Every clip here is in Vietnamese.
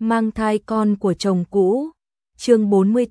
mang thai con của chồng cũ. Chương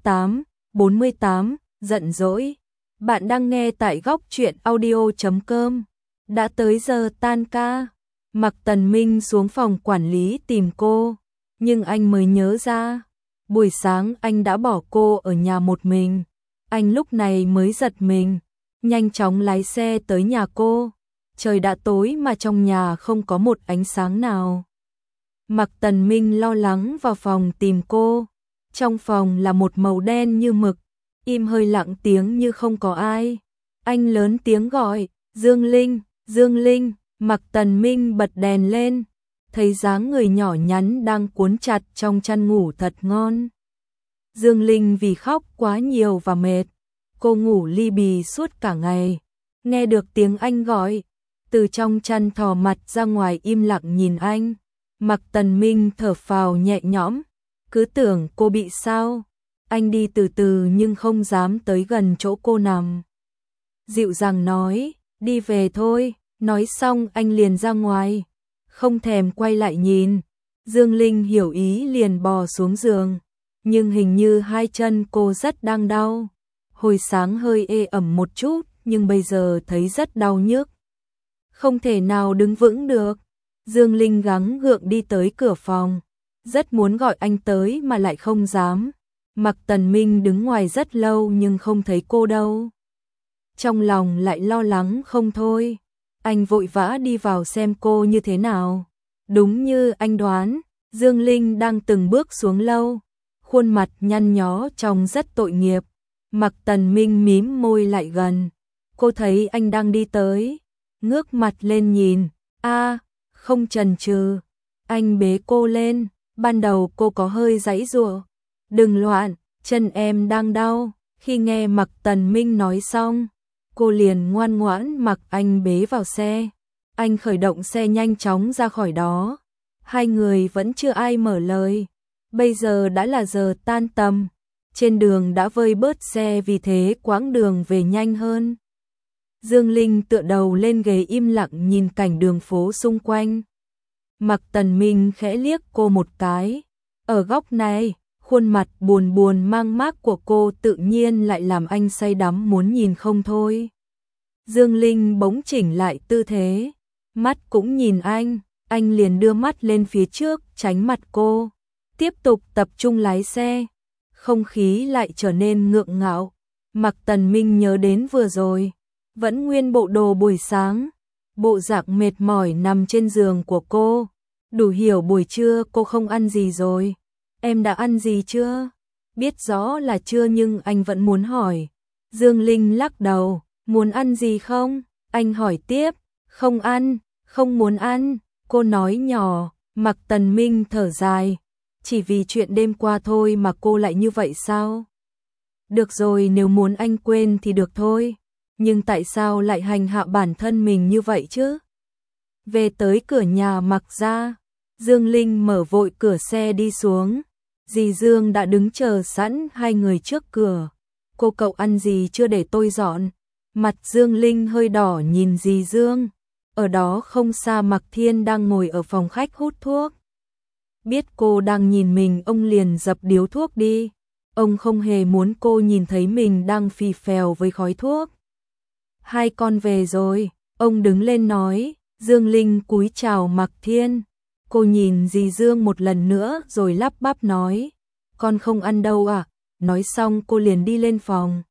48, giận dỗi. Bạn đang nghe tại góc truyện audio.com. Đã tới giờ tan ca. Mạc Tần Minh xuống phòng quản lý tìm cô, nhưng anh mới nhớ ra, buổi sáng anh đã bỏ cô ở nhà một mình. Anh lúc này mới giật mình, nhanh chóng lái xe tới nhà cô. Trời đã tối mà trong nhà không có một ánh sáng nào. Mạc Tần Minh lo lắng vào phòng tìm cô. Trong phòng là một màu đen như mực, im hơi lặng tiếng như không có ai. Anh lớn tiếng gọi, Dương Linh, Dương Linh. Mạc Tần Minh bật đèn lên, thấy dáng người nhỏ nhắn đang cuốn chặt trong chăn ngủ thật ngon. Dương Linh vì khóc quá nhiều và mệt, cô ngủ li bì suốt cả ngày. Nghe được tiếng anh gọi, từ trong chăn thò mặt ra ngoài im lặng nhìn anh. Mạc Tần Minh thở phào nhẹ nhõm, cứ tưởng cô bị sao. Anh đi từ từ nhưng không dám tới gần chỗ cô nằm. Dịu dàng nói, đi về thôi. Nói xong anh liền ra ngoài, không thèm quay lại nhìn. Dương Linh hiểu ý liền bò xuống giường, nhưng hình như hai chân cô rất đang đau. Hồi sáng hơi ê ẩm một chút, nhưng bây giờ thấy rất đau nhức. Không thể nào đứng vững được. Dương Linh gắng gượng đi tới cửa phòng, rất muốn gọi anh tới mà lại không dám. Mạc Tần Minh đứng ngoài rất lâu nhưng không thấy cô đâu. Trong lòng lại lo lắng không thôi. Anh vội vã đi vào xem cô như thế nào. Đúng như anh đoán, Dương Linh đang từng bước xuống lâu, khuôn mặt nhăn nhó trông rất tội nghiệp. Mạc Tần Minh mím môi lại gần. Cô thấy anh đang đi tới, ngước mặt lên nhìn. Không chần chừ, anh bế cô lên. Ban đầu cô có hơi giãy giụa. Đừng loạn, chân em đang đau. Khi nghe Mạc Tần Minh nói xong, cô liền ngoan ngoãn mặc anh bế vào xe. Anh khởi động xe nhanh chóng ra khỏi đó. Hai người vẫn chưa ai mở lời. Bây giờ đã là giờ tan tầm. Trên đường đã vơi bớt xe, vì thế quãng đường về nhanh hơn. Dương Linh tựa đầu lên ghế im lặng nhìn cảnh đường phố xung quanh. Mạc Tần Minh khẽ liếc cô một cái. Ở góc này, khuôn mặt buồn buồn mang mác của cô tự nhiên lại làm anh say đắm muốn nhìn không thôi. Dương Linh bỗng chỉnh lại tư thế, mắt cũng nhìn anh liền đưa mắt lên phía trước tránh mặt cô, tiếp tục tập trung lái xe. Không khí lại trở nên ngượng ngạo. Mạc Tần Minh nhớ đến vừa rồi, vẫn nguyên bộ đồ buổi sáng, bộ dạng mệt mỏi nằm trên giường của cô. Đủ hiểu buổi trưa cô không ăn gì rồi. Em đã ăn gì chưa? Biết rõ là chưa nhưng anh vẫn muốn hỏi. Dương Linh lắc đầu, muốn ăn gì không? Anh hỏi tiếp, không ăn, không muốn ăn. Cô nói nhỏ. Mạc Tần Minh thở dài, chỉ vì chuyện đêm qua thôi mà cô lại như vậy sao? Được rồi, nếu muốn anh quên thì được thôi, nhưng tại sao lại hành hạ bản thân mình như vậy chứ? Về tới cửa nhà Mạc gia, Dương Linh mở vội cửa xe đi xuống. Dì Dương đã đứng chờ sẵn hai người trước cửa. Cô cậu ăn gì chưa để tôi dọn? Mặt Dương Linh hơi đỏ nhìn dì Dương. Ở đó không xa Mạc Thiên đang ngồi ở phòng khách hút thuốc. Biết cô đang nhìn mình, ông liền dập điếu thuốc đi. Ông không hề muốn cô nhìn thấy mình đang phì phèo với khói thuốc. Hai con về rồi, ông đứng lên nói. Dương Linh cúi chào Mạc Thiên. Cô nhìn dì Dương một lần nữa rồi lắp bắp nói, con không ăn đâu à? Nói xong cô liền đi lên phòng,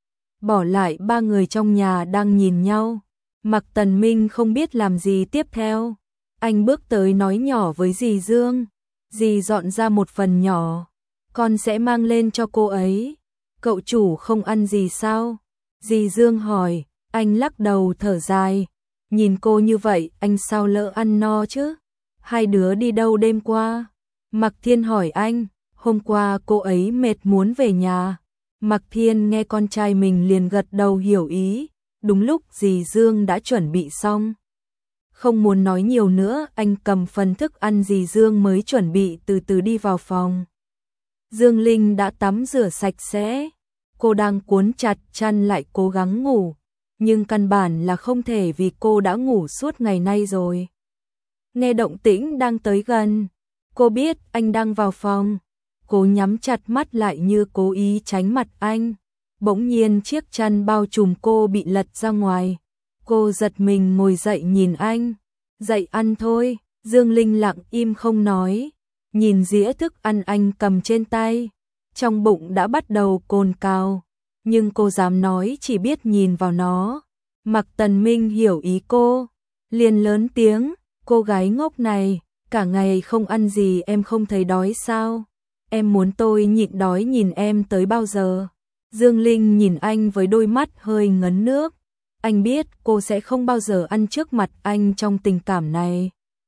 bỏ lại ba người trong nhà đang nhìn nhau. Mạc Tần Minh không biết làm gì tiếp theo. Anh bước tới nói nhỏ với dì Dương, dì dọn ra một phần nhỏ, con sẽ mang lên cho cô ấy. Cậu chủ không ăn gì sao? Dì Dương hỏi. Anh lắc đầu thở dài, nhìn cô như vậy anh sao lỡ ăn no chứ? Hai đứa đi đâu đêm qua? Mạc Thiên hỏi anh. Hôm qua cô ấy mệt muốn về nhà. Mạc Thiên nghe con trai mình liền gật đầu hiểu ý. Đúng lúc dì Dương đã chuẩn bị xong. Không muốn nói nhiều nữa, anh cầm phần thức ăn dì Dương mới chuẩn bị từ từ đi vào phòng. Dương Linh đã tắm rửa sạch sẽ. Cô đang cuốn chặt chăn lại cố gắng ngủ, nhưng căn bản là không thể vì cô đã ngủ suốt ngày nay rồi. Nghe động tĩnh đang tới gần, Cô biết anh đang vào phòng. Cô nhắm chặt mắt lại như cố ý tránh mặt anh. Bỗng nhiên chiếc chăn bao trùm cô bị lật ra ngoài. Cô giật mình ngồi dậy nhìn anh. Dậy ăn thôi. Dương Linh lặng im không nói. Nhìn dĩa thức ăn anh cầm trên tay. Trong bụng đã bắt đầu cồn cào. Nhưng cô dám nói chỉ biết nhìn vào nó. Mạc Tần Minh hiểu ý cô. Liền lớn tiếng. Cô gái ngốc này, cả ngày không ăn gì em không thấy đói sao? Em muốn tôi nhịn đói nhìn em tới bao giờ? Dương Linh nhìn anh với đôi mắt hơi ngấn nước. Anh biết cô sẽ không bao giờ ăn trước mặt anh trong tình cảm này.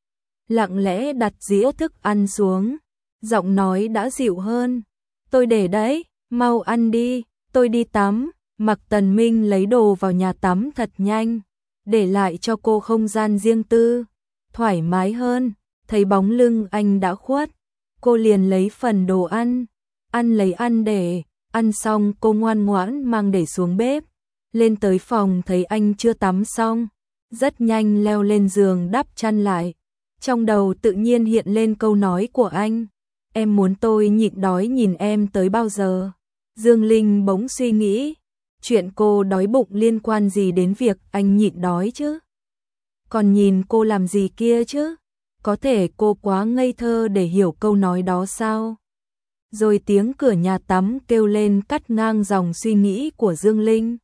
Lặng lẽ đặt dĩa thức ăn xuống. Giọng nói đã dịu hơn. Tôi để đấy, mau ăn đi, tôi đi tắm. Mạc Tần Minh lấy đồ vào nhà tắm thật nhanh. Để lại cho cô không gian riêng tư. Thoải mái hơn, thấy bóng lưng anh đã khuất. Cô liền lấy phần đồ ăn. Lấy ăn để. Ăn xong cô ngoan ngoãn mang để xuống bếp. Lên tới phòng thấy anh chưa tắm xong. Rất nhanh leo lên giường đắp chăn lại. Trong đầu tự nhiên hiện lên câu nói của anh. Em muốn tôi nhịn đói nhìn em tới bao giờ? Dương Linh bỗng suy nghĩ. Chuyện cô đói bụng liên quan gì đến việc anh nhịn đói chứ? Còn nhìn cô làm gì kia chứ? Có thể cô quá ngây thơ để hiểu câu nói đó sao? Rồi tiếng cửa nhà tắm kêu lên cắt ngang dòng suy nghĩ của Dương Linh.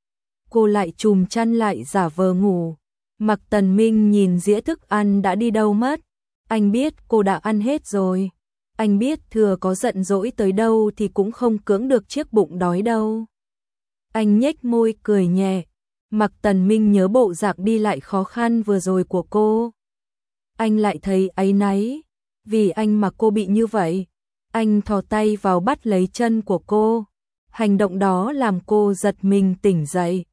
Cô lại chùm chăn lại giả vờ ngủ. Mạc Tần Minh nhìn dĩa thức ăn đã đi đâu mất. Anh biết cô đã ăn hết rồi. Anh biết thừa có giận dỗi tới đâu thì cũng không cưỡng được chiếc bụng đói đâu. Anh nhếch môi cười nhẹ. Mạc Tần Minh nhớ bộ dạng đi lại khó khăn vừa rồi của cô. Anh lại thấy áy náy. Vì anh mà cô bị như vậy. Anh thò tay vào bắt lấy chân của cô. Hành động đó làm cô giật mình tỉnh dậy.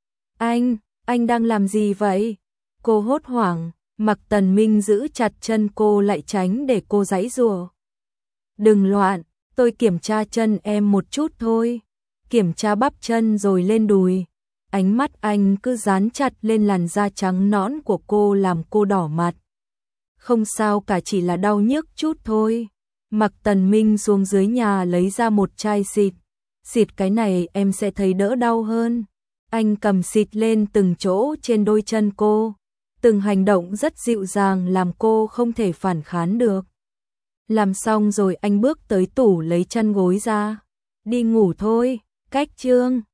Anh đang làm gì vậy? Cô hốt hoảng. Mạc Tần Minh giữ chặt chân cô lại tránh để cô giãy giụa. Đừng loạn, tôi kiểm tra chân em một chút thôi. Kiểm tra bắp chân rồi lên đùi. Ánh mắt anh cứ dán chặt lên làn da trắng nõn của cô làm cô đỏ mặt. Không sao cả, chỉ là đau nhức chút thôi. Mạc Tần Minh xuống dưới nhà lấy ra một chai xịt. Xịt cái này em sẽ thấy đỡ đau hơn. Anh cầm xịt lên từng chỗ trên đôi chân cô. Từng hành động rất dịu dàng làm cô không thể phản kháng được. Làm xong rồi anh bước tới tủ lấy chăn gối ra. Đi ngủ thôi, cách chương.